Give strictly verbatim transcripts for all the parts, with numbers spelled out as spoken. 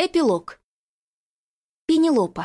Эпилог. Пенелопа.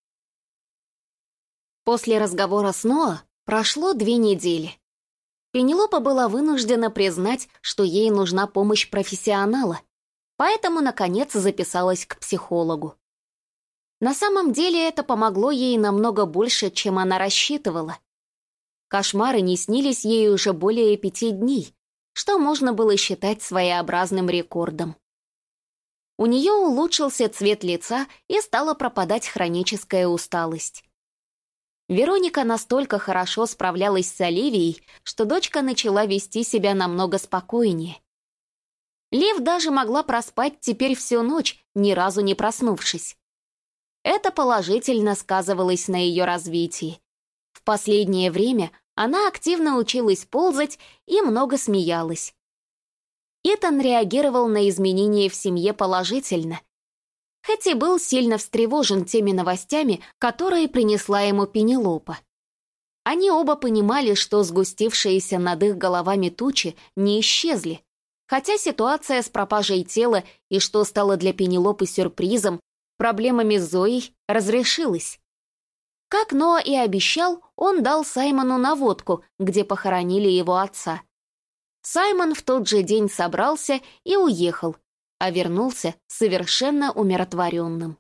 После разговора с Ноа прошло две недели. Пенелопа была вынуждена признать, что ей нужна помощь профессионала, поэтому, наконец, записалась к психологу. На самом деле это помогло ей намного больше, чем она рассчитывала. Кошмары не снились ей уже более пяти дней, что можно было считать своеобразным рекордом. У нее улучшился цвет лица и стала пропадать хроническая усталость. Вероника настолько хорошо справлялась с Оливией, что дочка начала вести себя намного спокойнее. Лив даже могла проспать теперь всю ночь, ни разу не проснувшись. Это положительно сказывалось на ее развитии. В последнее время она активно училась ползать и много смеялась. Итан реагировал на изменения в семье положительно, хоть и был сильно встревожен теми новостями, которые принесла ему Пенелопа. Они оба понимали, что сгустившиеся над их головами тучи не исчезли, хотя ситуация с пропажей тела и что стало для Пенелопы сюрпризом, проблемами с Зоей, разрешилась. Как Ноа и обещал, он дал Саймону наводку, где похоронили его отца. Саймон в тот же день собрался и уехал, а вернулся совершенно умиротворенным.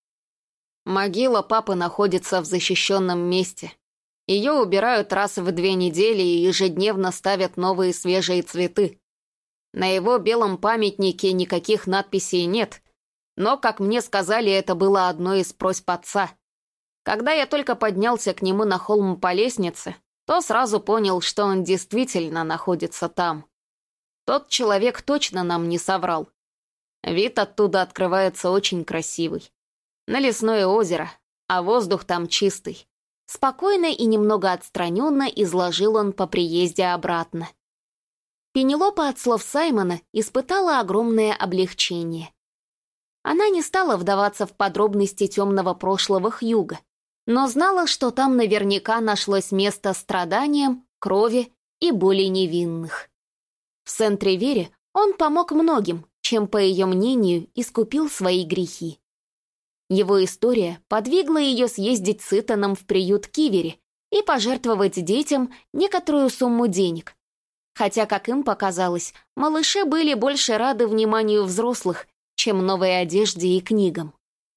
Могила папы находится в защищенном месте. Ее убирают раз в две недели и ежедневно ставят новые свежие цветы. На его белом памятнике никаких надписей нет, но, как мне сказали, это было одной из просьб отца. Когда я только поднялся к нему на холм по лестнице, то сразу понял, что он действительно находится там. Тот человек точно нам не соврал. Вид оттуда открывается очень красивый. На лесное озеро, а воздух там чистый. Спокойно и немного отстраненно изложил он по приезде обратно. Пенелопа от слов Саймона испытала огромное облегчение. Она не стала вдаваться в подробности темного прошлого Хьюга, но знала, что там наверняка нашлось место страданиям, крови и боли невинных. В Сент-Ривере он помог многим, чем, по ее мнению, искупил свои грехи. Его история подвигла ее съездить с Итаном в приют Кивери и пожертвовать детям некоторую сумму денег. Хотя, как им показалось, малыши были больше рады вниманию взрослых, чем новой одежде и книгам.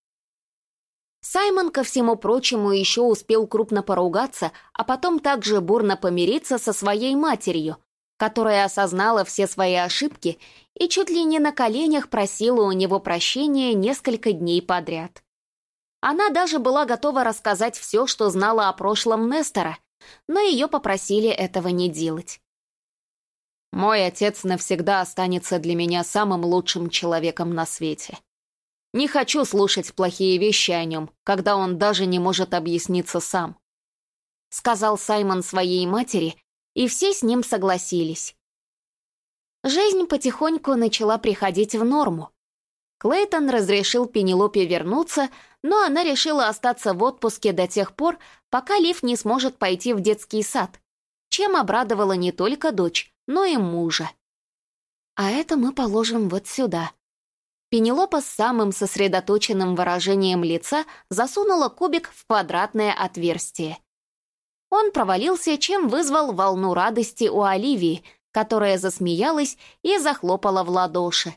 Саймон, ко всему прочему, еще успел крупно поругаться, а потом также бурно помириться со своей матерью, которая осознала все свои ошибки и чуть ли не на коленях просила у него прощения несколько дней подряд. Она даже была готова рассказать все, что знала о прошлом Нестора, но ее попросили этого не делать. «Мой отец навсегда останется для меня самым лучшим человеком на свете. Не хочу слушать плохие вещи о нем, когда он даже не может объясниться сам», — сказал Саймон своей матери, и все с ним согласились. Жизнь потихоньку начала приходить в норму. Клейтон разрешил Пенелопе вернуться, но она решила остаться в отпуске до тех пор, пока Лив не сможет пойти в детский сад, чем обрадовала не только дочь, но и мужа. «А это мы положим вот сюда». Пенелопа с самым сосредоточенным выражением лица засунула кубик в квадратное отверстие. Он провалился, чем вызвал волну радости у Оливии, которая засмеялась и захлопала в ладоши.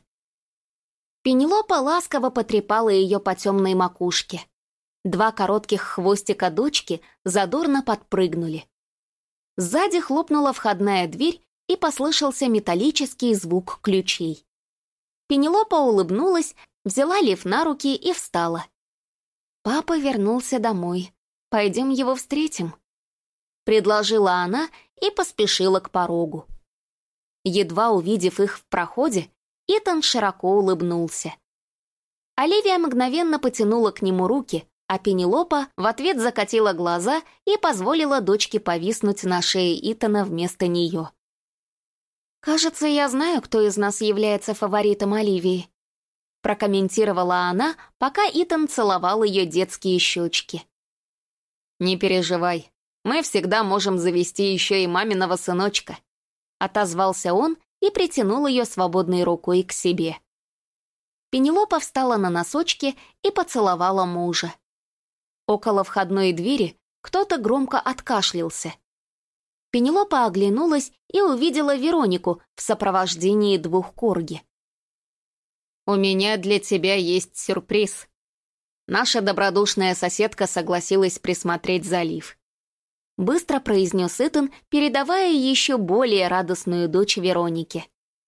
Пенелопа ласково потрепала ее по темной макушке. Два коротких хвостика дочки задорно подпрыгнули. Сзади хлопнула входная дверь, и послышался металлический звук ключей. Пенелопа улыбнулась, взяла Лив на руки и встала. «Папа вернулся домой. Пойдем его встретим», — предложила она и поспешила к порогу. Едва увидев их в проходе, Итан широко улыбнулся. Оливия мгновенно потянула к нему руки, а Пенелопа в ответ закатила глаза и позволила дочке повиснуть на шее Итана вместо нее. «Кажется, я знаю, кто из нас является фаворитом Оливии», прокомментировала она, пока Итан целовал ее детские щечки. «Не переживай, мы всегда можем завести еще и маминого сыночка», отозвался он и притянул ее свободной рукой к себе. Пенелопа встала на носочки и поцеловала мужа. Около входной двери кто-то громко откашлялся. Пенелопа оглянулась и увидела Веронику в сопровождении двух корги. «У меня для тебя есть сюрприз». Наша добродушная соседка согласилась присмотреть залив. Быстро произнес Итан, передавая еще более радостную дочь Веронике.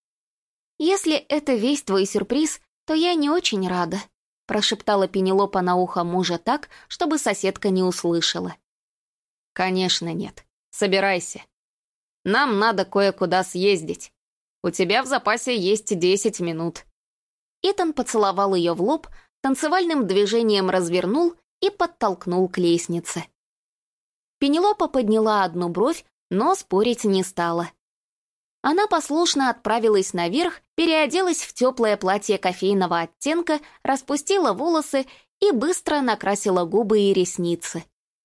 «Если это весь твой сюрприз, то я не очень рада», прошептала Пенелопа на ухо мужа так, чтобы соседка не услышала. «Конечно нет. Собирайся. Нам надо кое-куда съездить. У тебя в запасе есть десять минут». Итан поцеловал ее в лоб, танцевальным движением развернул и подтолкнул к лестнице. Пенелопа подняла одну бровь, но спорить не стала. Она послушно отправилась наверх, переоделась в теплое платье кофейного оттенка, распустила волосы и быстро накрасила губы и ресницы.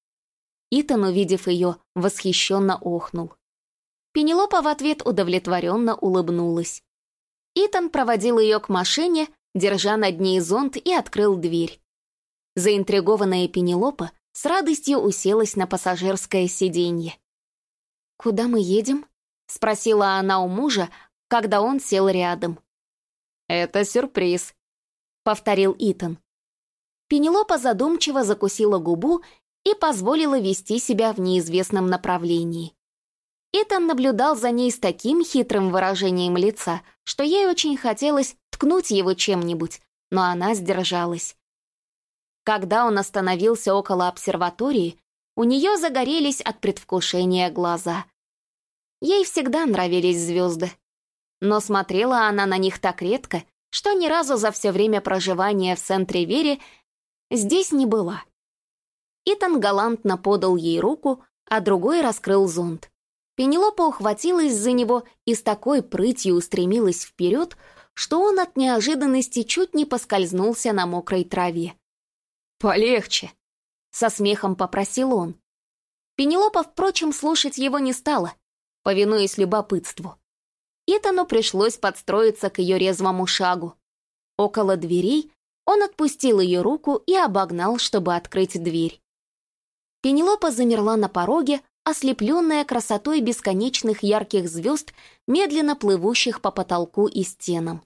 Итан, увидев ее, восхищенно охнул. Пенелопа в ответ удовлетворенно улыбнулась. Итан проводил ее к машине, держа над ней зонт, и открыл дверь. Заинтригованная Пенелопа с радостью уселась на пассажирское сиденье. «Куда мы едем?» — спросила она у мужа, когда он сел рядом. «Это сюрприз», — повторил Итан. Пенелопа задумчиво закусила губу и позволила вести себя в неизвестном направлении. Итан наблюдал за ней с таким хитрым выражением лица, что ей очень хотелось ткнуть его чем-нибудь, но она сдержалась. Когда он остановился около обсерватории, у нее загорелись от предвкушения глаза. Ей всегда нравились звезды, но смотрела она на них так редко, что ни разу за все время проживания в Сент-Ривере здесь не была. Итан галантно подал ей руку, а другой раскрыл зонт. Пенелопа ухватилась за него и с такой прытью устремилась вперед, что он от неожиданности чуть не поскользнулся на мокрой траве. «Полегче!» — со смехом попросил он. Пенелопа, впрочем, слушать его не стала, повинуясь любопытству. Итану пришлось подстроиться к ее резвому шагу. Около дверей он отпустил ее руку и обогнал, чтобы открыть дверь. Пенелопа замерла на пороге, ослепленная красотой бесконечных ярких звезд, медленно плывущих по потолку и стенам.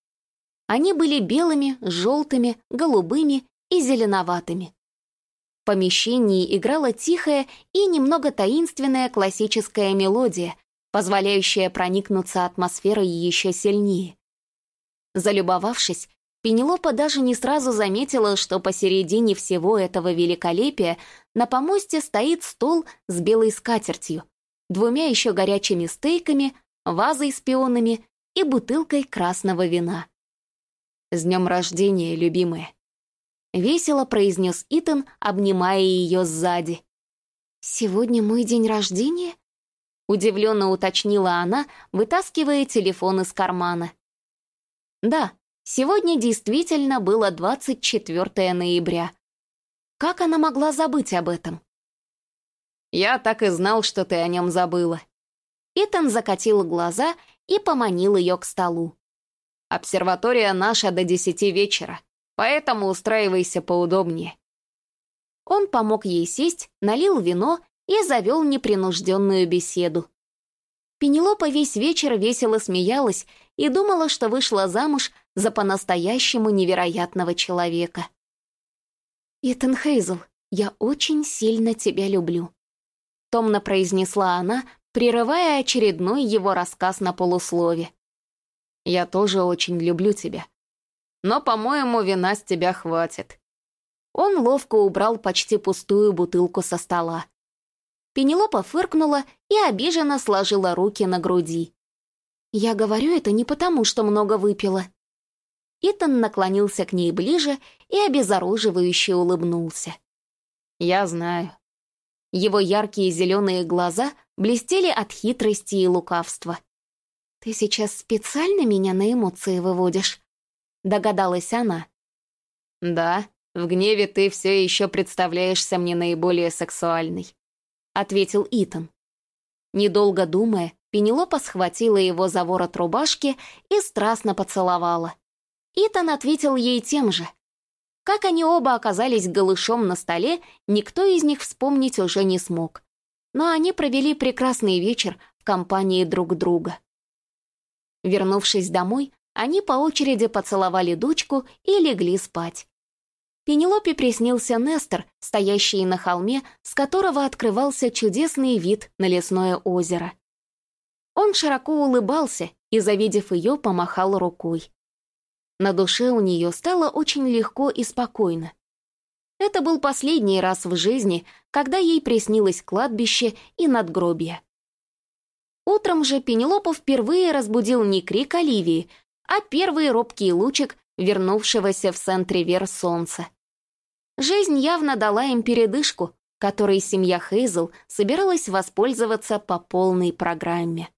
Они были белыми, желтыми, голубыми и зеленоватыми. В помещении играла тихая и немного таинственная классическая мелодия, позволяющая проникнуться атмосферой еще сильнее. Залюбовавшись, Пенелопа даже не сразу заметила, что посередине всего этого великолепия на помосте стоит стол с белой скатертью, двумя еще горячими стейками, вазой с пионами и бутылкой красного вина. «С днем рождения, любимая!» — весело произнес Итан, обнимая ее сзади. «Сегодня мой день рождения?» — удивленно уточнила она, вытаскивая телефон из кармана. «Да». Сегодня действительно было двадцать четвёртое ноября. Как она могла забыть об этом? «Я так и знал, что ты о нем забыла». Итан закатил глаза и поманил ее к столу. «Обсерватория наша до десяти вечера, поэтому устраивайся поудобнее». Он помог ей сесть, налил вино и завел непринужденную беседу. Пенелопа весь вечер весело смеялась и думала, что вышла замуж за по-настоящему невероятного человека. «Итан Хейзел, я очень сильно тебя люблю», — томно произнесла она, прерывая очередной его рассказ на полуслове. «Я тоже очень люблю тебя. Но, по-моему, вина с тебя хватит». Он ловко убрал почти пустую бутылку со стола. Пенелопа фыркнула и обиженно сложила руки на груди. «Я говорю это не потому, что много выпила». Итан наклонился к ней ближе и обезоруживающе улыбнулся. «Я знаю». Его яркие зеленые глаза блестели от хитрости и лукавства. «Ты сейчас специально меня на эмоции выводишь?» — догадалась она. «Да, в гневе ты все еще представляешься мне наиболее сексуальной», — ответил Итан. Недолго думая, Пенелопа схватила его за ворот рубашки и страстно поцеловала. Итан ответил ей тем же. Как они оба оказались голышом на столе, никто из них вспомнить уже не смог. Но они провели прекрасный вечер в компании друг друга. Вернувшись домой, они по очереди поцеловали дочку и легли спать. Пенелопе приснился Нестор, стоящий на холме, с которого открывался чудесный вид на лесное озеро. Он широко улыбался и, завидев ее, помахал рукой. На душе у нее стало очень легко и спокойно. Это был последний раз в жизни, когда ей приснилось кладбище и надгробие. Утром же Пенелопу впервые разбудил не крик Оливии, а первый робкий лучик, вернувшегося в Сент-Ривер солнца. Жизнь явно дала им передышку, которой семья Хейзел собиралась воспользоваться по полной программе.